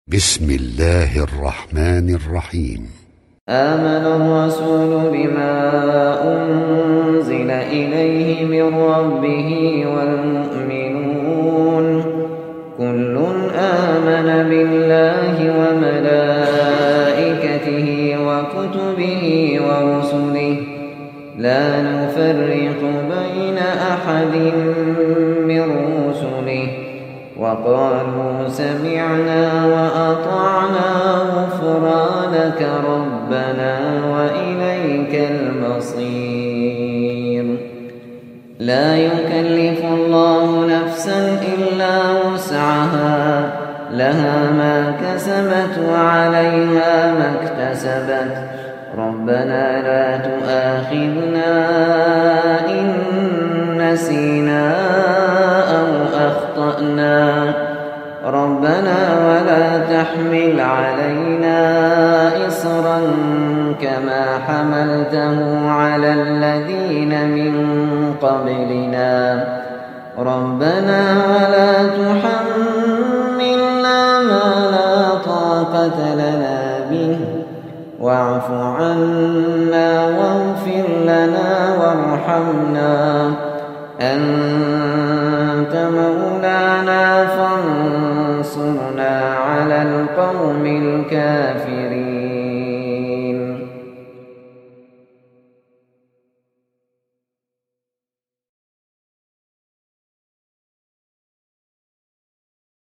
بسم الله الرحمن الرحيم. آمن الرسول بما أنزل إليه من ربه والمؤمنون كل آمن بالله وملائكته وكتبه ورسله لا نفرق بين أحد من رسله وقالوا سمعنا وأطعنا غفرانك ربنا وإليك المصير. لا يكلف الله نفسا إلا وسعها لها ما كسبت وعليها ما اكتسبت ربنا لا تؤاخذنا إن نسينا أو أخطأنا ربنا ولا تحمل علينا إصرا كما حملته على الذين من قبلنا ربنا ولا تحملنا ما لا طاقة لنا به واعف عنا واغفر لنا وارحمنا أنت مولانا فانصرنا على القوم الكافرين.